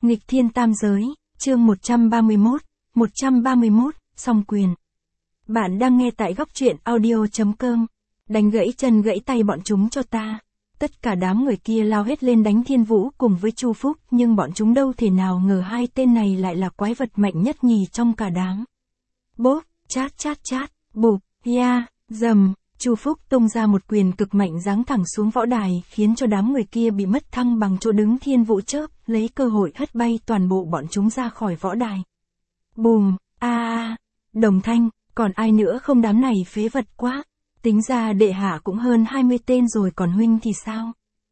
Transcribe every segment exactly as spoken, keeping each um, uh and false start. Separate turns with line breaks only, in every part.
Nghịch thiên tam giới, chương một trăm ba mươi mốt, một trăm ba mươi mốt, song quyền. Bạn đang nghe tại góc truyện audio.com. Đánh gãy chân gãy tay bọn chúng cho ta. Tất cả đám người kia lao hết lên đánh Thiên Vũ cùng với Chu Phúc, nhưng bọn chúng đâu thể nào ngờ hai tên này lại là quái vật mạnh nhất nhì trong cả đám. Bốp, chát chát chát, bụp, ya, dầm, Chu Phúc tung ra một quyền cực mạnh giáng thẳng xuống võ đài, khiến cho đám người kia bị mất thăng bằng chỗ đứng. Thiên Vũ chớp lấy cơ hội hất bay toàn bộ bọn chúng ra khỏi võ đài. Bùm, a a, đồng thanh, còn ai nữa không? Đám này phế vật quá. Tính ra đệ hạ cũng hơn hai mươi tên rồi, còn huynh thì sao?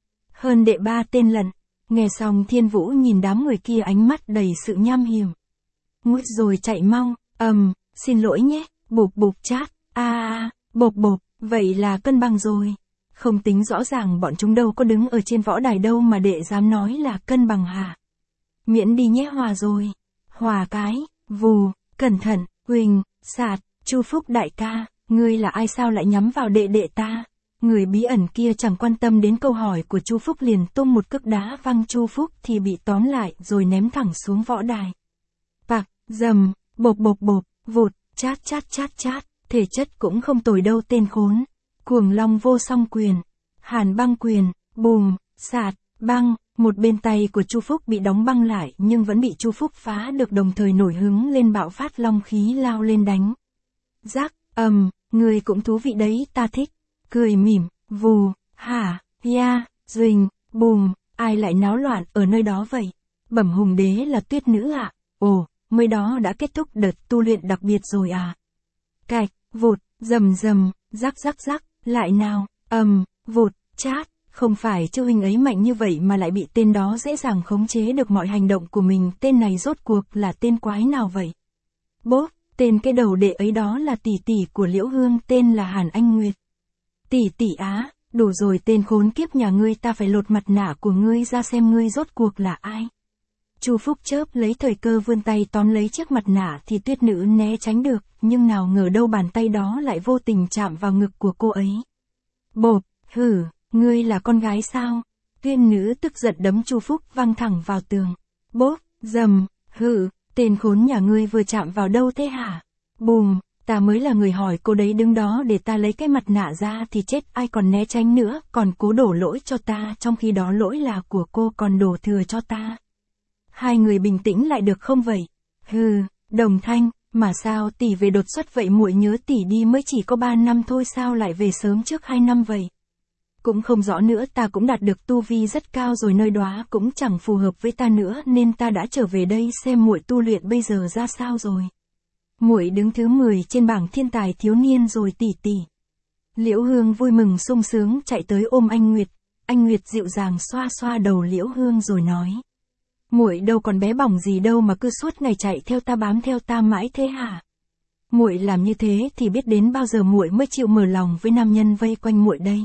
Hơn đệ ba tên lận. Nghe xong Thiên Vũ nhìn đám người kia ánh mắt đầy sự nham hiểm. Ngút rồi chạy mau, ầm, um, xin lỗi nhé, bụp bụp chát, a a, bộp bộp, vậy là cân bằng rồi. Không tính rõ ràng bọn chúng đâu có đứng ở trên võ đài đâu mà đệ dám nói là cân bằng hả? Miễn đi nhé, hòa rồi. Hòa cái, vù, cẩn thận, huỳnh, sạt, Chu Phúc đại ca, ngươi là ai sao lại nhắm vào đệ đệ ta? Người bí ẩn kia chẳng quan tâm đến câu hỏi của Chu Phúc, liền tung một cước đá văng Chu Phúc thì bị tóm lại rồi ném thẳng xuống võ đài. Pạc, dầm, bộp bộp bộp, vụt, chát chát chát chát, thể chất cũng không tồi đâu tên khốn. Cuồng Long vô song quyền, Hàn băng quyền, bùm, sạt, băng, một bên tay của Chu Phúc bị đóng băng lại nhưng vẫn bị Chu Phúc phá được, đồng thời nổi hứng lên bạo phát long khí lao lên đánh. Rắc, ầm, người cũng thú vị đấy, ta thích. Cười mỉm, vù, hả, ya, duỳnh, bùm, ai lại náo loạn ở nơi đó vậy? Bẩm hùng đế là Tuyết nữ ạ. À? Ồ, mới đó đã kết thúc đợt tu luyện đặc biệt rồi à? Cạch, vụt, rầm rầm, rắc rắc rắc, lại nào, ầm, vụt, chát, không phải chứ huynh ấy mạnh như vậy mà lại bị tên đó dễ dàng khống chế được mọi hành động của mình. Tên này rốt cuộc là tên quái nào vậy? Bốp, tên cái đầu đệ ấy đó là tỷ tỷ của Liễu Hương, tên là Hàn Anh Nguyệt. Tỷ tỷ á, đủ rồi tên khốn kiếp nhà ngươi, ta phải lột mặt nạ của ngươi ra xem ngươi rốt cuộc là ai. Chu Phúc chớp lấy thời cơ vươn tay tóm lấy chiếc mặt nạ thì Tuyết nữ né tránh được, nhưng nào ngờ đâu bàn tay đó lại vô tình chạm vào ngực của cô ấy. Bộp, hử, ngươi là con gái sao? Tuyết nữ tức giận đấm Chu Phúc văng thẳng vào tường. Bốp, dầm, hử, tên khốn nhà ngươi vừa chạm vào đâu thế hả? Bùm, ta mới là người hỏi cô đấy, đứng đó để ta lấy cái mặt nạ ra thì chết, ai còn né tránh nữa, còn cố đổ lỗi cho ta, trong khi đó lỗi là của cô còn đổ thừa cho ta. Hai người bình tĩnh lại được không vậy? Hừ, đồng thanh, mà sao tỷ về đột xuất vậy? Muội nhớ tỷ đi mới chỉ có ba năm thôi, sao lại về sớm trước hai năm vậy? Cũng không rõ nữa, ta cũng đạt được tu vi rất cao rồi, nơi đó cũng chẳng phù hợp với ta nữa nên ta đã trở về đây xem muội tu luyện bây giờ ra sao rồi. Muội đứng thứ mười trên bảng thiên tài thiếu niên rồi tỷ tỷ. Liễu Hương vui mừng sung sướng chạy tới ôm anh Nguyệt. Anh Nguyệt dịu dàng xoa xoa đầu Liễu Hương rồi nói: muội đâu còn bé bỏng gì đâu mà cứ suốt ngày chạy theo ta, bám theo ta mãi thế hả? Muội làm như thế thì biết đến bao giờ muội mới chịu mở lòng với nam nhân vây quanh muội đây.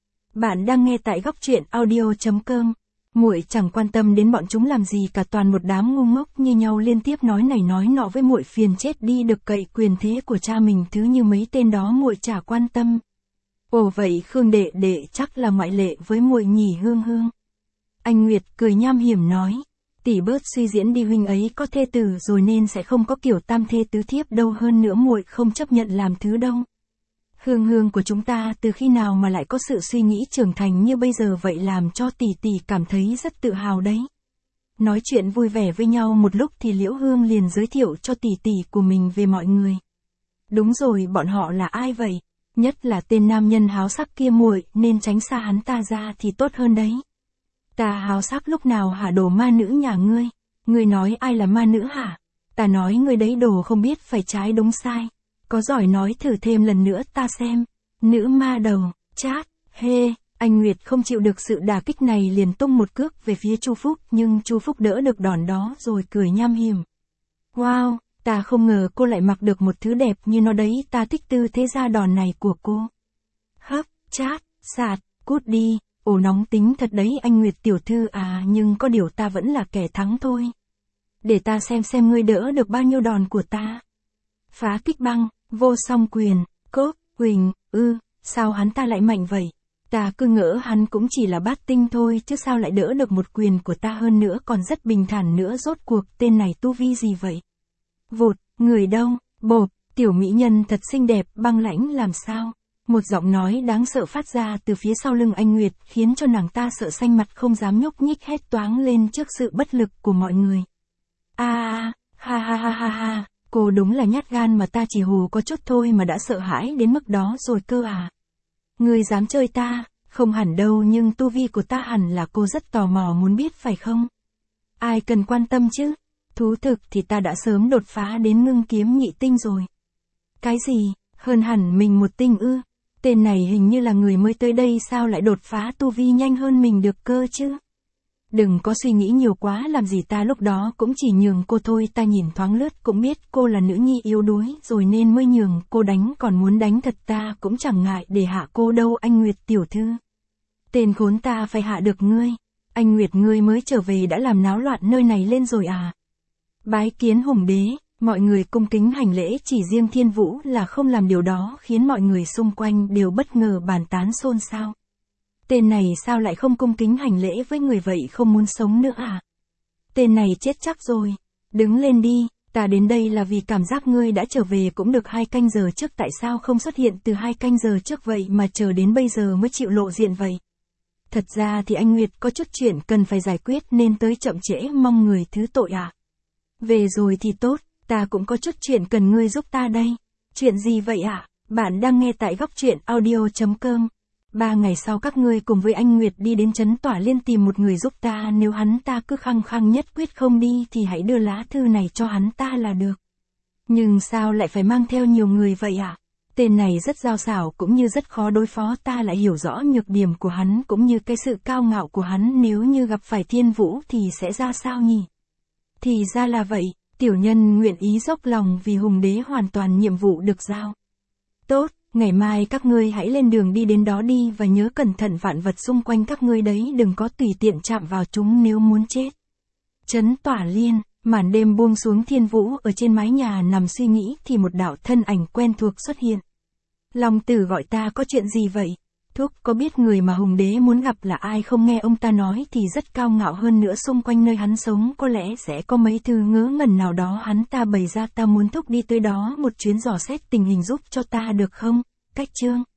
Bạn đang nghe tại góc truyện audio.com. Muội chẳng quan tâm đến bọn chúng làm gì cả, toàn một đám ngu ngốc như nhau liên tiếp nói này nói nọ với muội, phiền chết đi được. Cậy quyền thế của cha mình thứ như mấy tên đó muội chả quan tâm. Ồ vậy Khương đệ đệ chắc là ngoại lệ với muội nhỉ Hương Hương? Anh Nguyệt cười nham hiểm nói: tỷ bớt suy diễn đi, huynh ấy có thê tử rồi nên sẽ không có kiểu tam thê tứ thiếp đâu, hơn nữa muội không chấp nhận làm thứ đông. Hương Hương của chúng ta từ khi nào mà lại có sự suy nghĩ trưởng thành như bây giờ vậy, làm cho tỷ tỷ cảm thấy rất tự hào đấy. Nói chuyện vui vẻ với nhau một lúc thì Liễu Hương liền giới thiệu cho tỷ tỷ của mình về mọi người. Đúng rồi, bọn họ là ai vậy? Nhất là tên nam nhân háo sắc kia, muội nên tránh xa hắn ta ra thì tốt hơn đấy. Ta háo sắc lúc nào hả đồ ma nữ nhà ngươi? Ngươi nói ai là ma nữ hả? Ta nói ngươi đấy đồ không biết phải trái đúng sai. Có giỏi nói thử thêm lần nữa ta xem. Nữ ma đầu, chát, hê. Anh Nguyệt không chịu được sự đả kích này liền tung một cước về phía Chu Phúc, nhưng Chu Phúc đỡ được đòn đó rồi cười nham hiểm. Wow, ta không ngờ cô lại mặc được một thứ đẹp như nó đấy, ta thích tư thế ra đòn này của cô. Hấp, chát, sạt, cút đi. Ồ nóng tính thật đấy anh Nguyệt tiểu thư à, nhưng có điều ta vẫn là kẻ thắng thôi. Để ta xem xem ngươi đỡ được bao nhiêu đòn của ta. Phá kích băng, vô song quyền, cốp, huỳnh, ư, sao hắn ta lại mạnh vậy? Ta cứ ngỡ hắn cũng chỉ là bát tinh thôi chứ sao lại đỡ được một quyền của ta, hơn nữa còn rất bình thản nữa, rốt cuộc tên này tu vi gì vậy? Vụt, người đâu? Bộp, tiểu mỹ nhân thật xinh đẹp, băng lãnh làm sao? Một giọng nói đáng sợ phát ra từ phía sau lưng Anh Nguyệt, khiến cho nàng ta sợ xanh mặt không dám nhúc nhích, hét toáng lên trước sự bất lực của mọi người. A a, ha ha ha ha ha, cô đúng là nhát gan mà, ta chỉ hù có chút thôi mà đã sợ hãi đến mức đó rồi cơ à? Ngươi dám chơi ta? Không hẳn đâu, nhưng tu vi của ta hẳn là cô rất tò mò muốn biết phải không? Ai cần quan tâm chứ? Thú thực thì ta đã sớm đột phá đến ngưng kiếm nhị tinh rồi. Cái gì? Hơn hẳn mình một tinh ư? Tên này hình như là người mới tới đây, sao lại đột phá tu vi nhanh hơn mình được cơ chứ? Đừng có suy nghĩ nhiều quá làm gì, ta lúc đó cũng chỉ nhường cô thôi, ta nhìn thoáng lướt cũng biết cô là nữ nhi yếu đuối rồi nên mới nhường cô đánh, còn muốn đánh thật ta cũng chẳng ngại để hạ cô đâu Anh Nguyệt tiểu thư. Tên khốn, ta phải hạ được ngươi. Anh Nguyệt, ngươi mới trở về đã làm náo loạn nơi này lên rồi à? Bái kiến Hùng đế. Mọi người cung kính hành lễ, chỉ riêng Thiên Vũ là không làm điều đó, khiến mọi người xung quanh đều bất ngờ bàn tán xôn xao. Tên này sao lại không cung kính hành lễ với người vậy, không muốn sống nữa à? Tên này chết chắc rồi. Đứng lên đi, ta đến đây là vì cảm giác ngươi đã trở về cũng được hai canh giờ trước, tại sao không xuất hiện từ hai canh giờ trước vậy mà chờ đến bây giờ mới chịu lộ diện vậy? Thật ra thì anh Nguyệt có chút chuyện cần phải giải quyết nên tới chậm trễ, mong người thứ tội ạ. À? Về rồi thì tốt. Ta cũng có chút chuyện cần ngươi giúp ta đây. Chuyện gì vậy ạ? À? Bạn đang nghe tại góc truyện audio chấm com. Ba ngày sau các ngươi cùng với anh Nguyệt đi đến trấn Tỏa Liên tìm một người giúp ta, nếu hắn ta cứ khăng khăng nhất quyết không đi thì hãy đưa lá thư này cho hắn ta là được. Nhưng sao lại phải mang theo nhiều người vậy ạ? À? Tên này rất giao xảo cũng như rất khó đối phó, ta lại hiểu rõ nhược điểm của hắn cũng như cái sự cao ngạo của hắn, nếu như gặp phải Thiên Vũ thì sẽ ra sao nhỉ? Thì ra là vậy. Tiểu nhân nguyện ý dốc lòng vì Hùng đế hoàn toàn nhiệm vụ được giao. Tốt, ngày mai các ngươi hãy lên đường đi đến đó đi và nhớ cẩn thận vạn vật xung quanh các ngươi đấy, đừng có tùy tiện chạm vào chúng nếu muốn chết. Trấn Tỏa Liên, màn đêm buông xuống, Thiên Vũ ở trên mái nhà nằm suy nghĩ thì một đạo thân ảnh quen thuộc xuất hiện. Long Tử gọi ta có chuyện gì vậy? Thúc có biết người mà Hùng đế muốn gặp là ai không? Nghe ông ta nói thì rất cao ngạo, hơn nữa xung quanh nơi hắn sống có lẽ sẽ có mấy thứ ngớ ngẩn nào đó hắn ta bày ra, ta muốn thúc đi tới đó một chuyến dò xét tình hình giúp cho ta được không? Cách chương